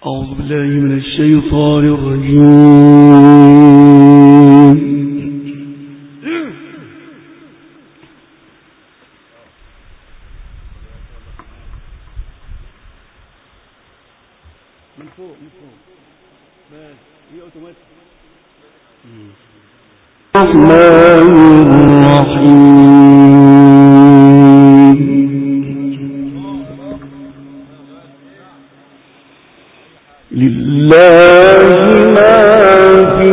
أعوذ بالله من الشيطان الرجيم. من فوق بس هي اوتوماتيك. الرحمن الرحيم. لله ما في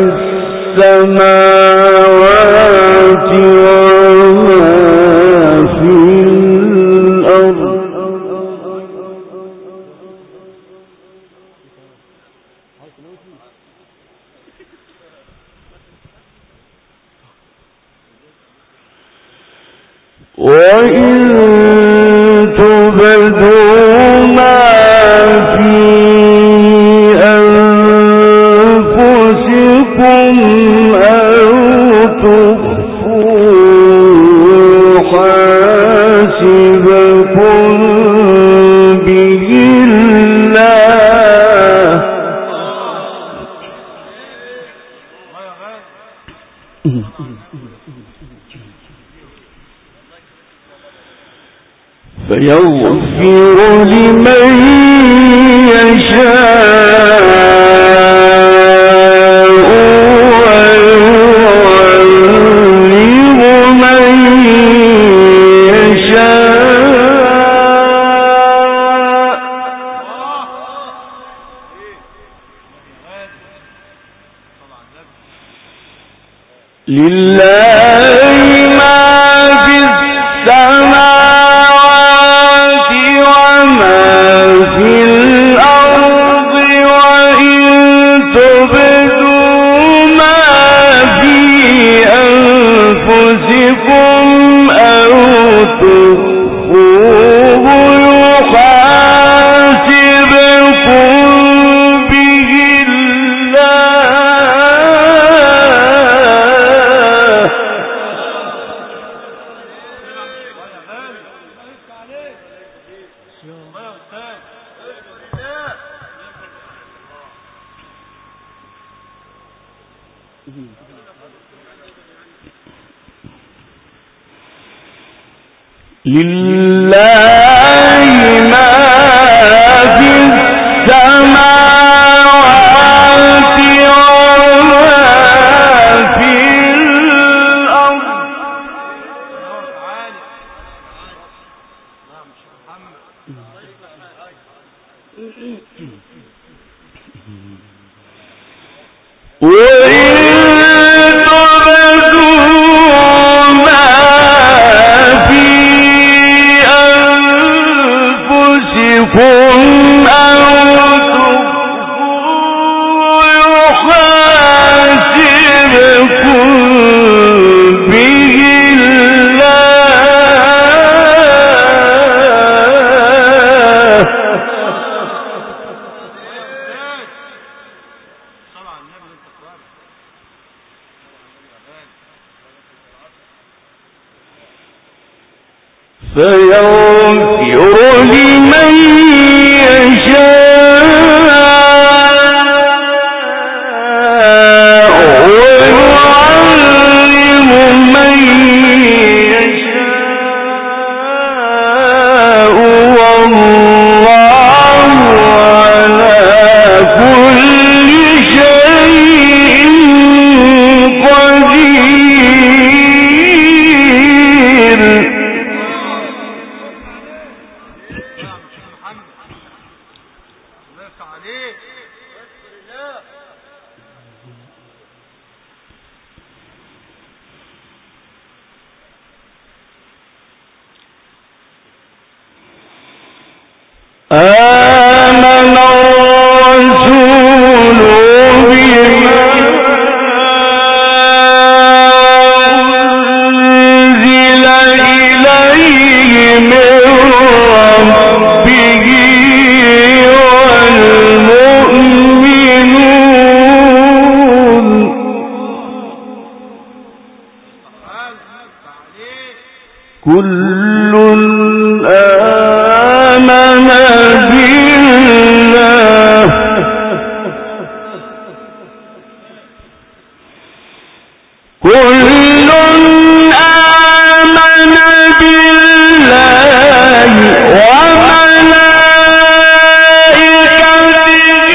السماوات وما في الأرض. وإن تبدوا ما في أنفسكم أو تخفوه يحاسبكم به الله. فيغفر لمن يشاء ويعذب من يشاء. لله ما في السماوات وما في الأرض. وإن تبدوا ما في أنفسكم أو تخفوه يحاسبكم به لله ما في السماوات وما في الأرض. وإن تبدوا ما في أنفسكم أو تخفوه يحاسبكم به الله. فيغفر لمن يشاء ويعذب من يشاء والله على كل شيء قدير. آمن الرسول بما أنزل إليه من ربه والمؤمنون كل آمن بالله كل آمن بالله وملائكته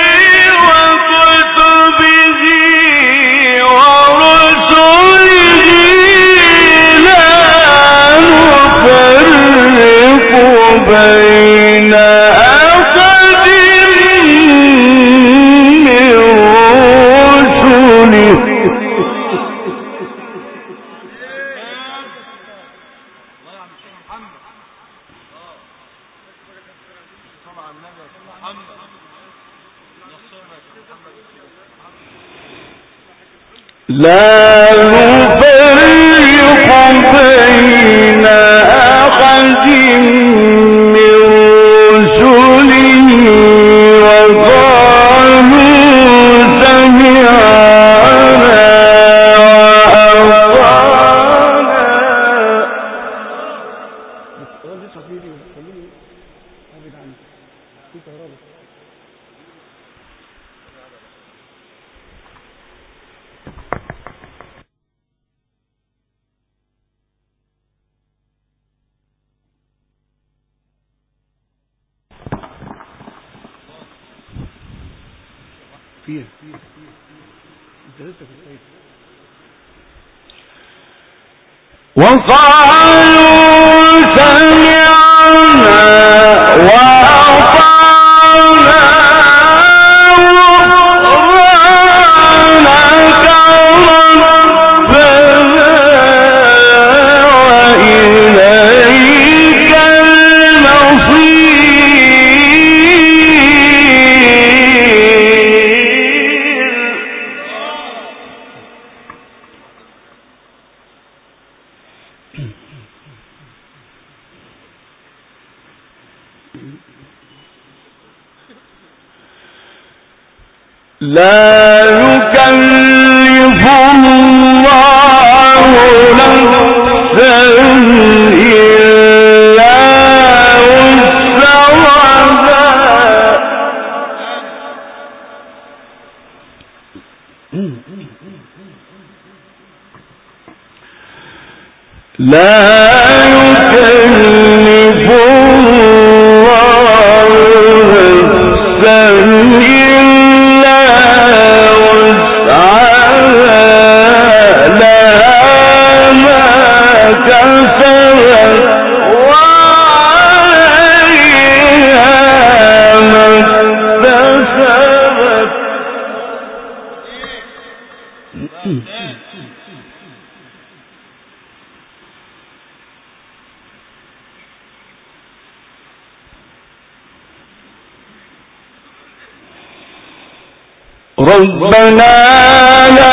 وكتبه ورسله لا نفرق بين أحد من رسله لا نفرق بين أحد من رسله وقالوا سمعنا وقالوا سمعنا وأطعنا غفرانك ربنا وإليك المصير لا يكلف الله نفسا إلا وسعها لا يكلف الله نفسا إلا وسعها لها ما كسبت وعليها ما اكتسبت ربنا لا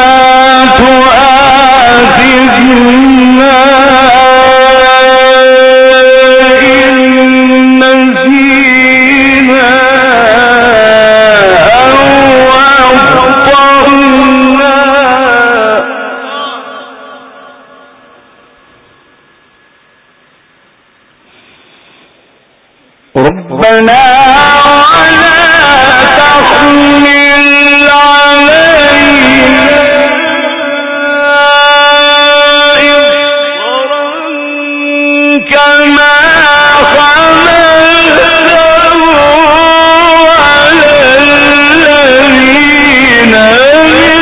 تؤاخذنا إن نسينا أو أخطأنا ربنا ولا تحمل علينا إصرا كما حملته على الذين من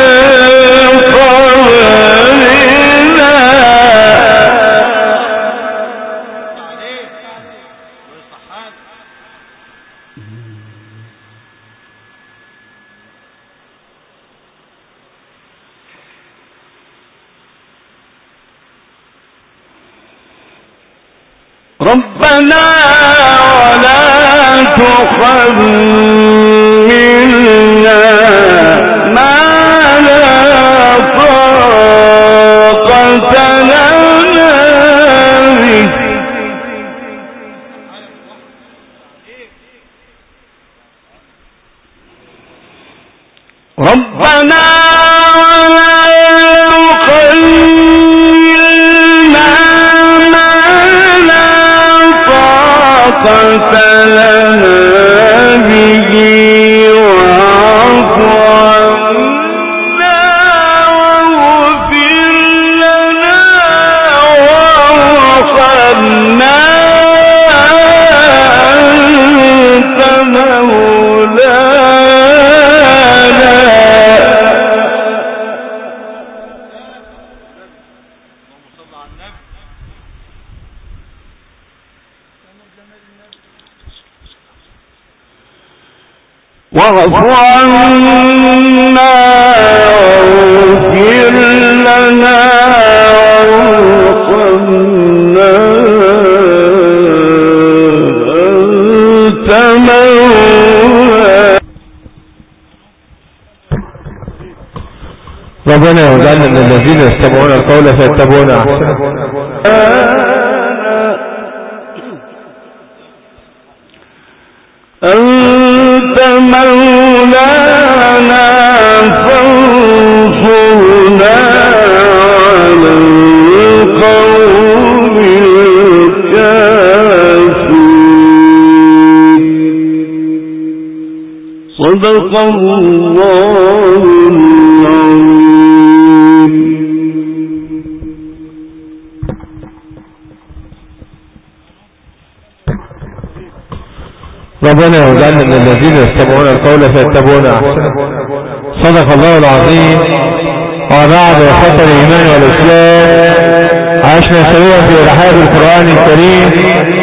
قبلنا ربنا ولا تحملنا ما لا طاقة لنا به ربنا ولا تحملنا ما لا طاقة لنا به واعف عنا واغفر لنا وارحمنا أنت مولانا. ربنا يجعلنا من الذين يستمعون القول فيتبعون احسنه. أنت مولانا فانصرنا على القوم الكافرين. صدق الله العظيم. ربنا يجعلنا من الذين يستمعون القول فيتبعون احسنه. صدق الله العظيم. وبعد وفاة الإيمان والإسلام عشنا سويا في رحاب القرآن الكريم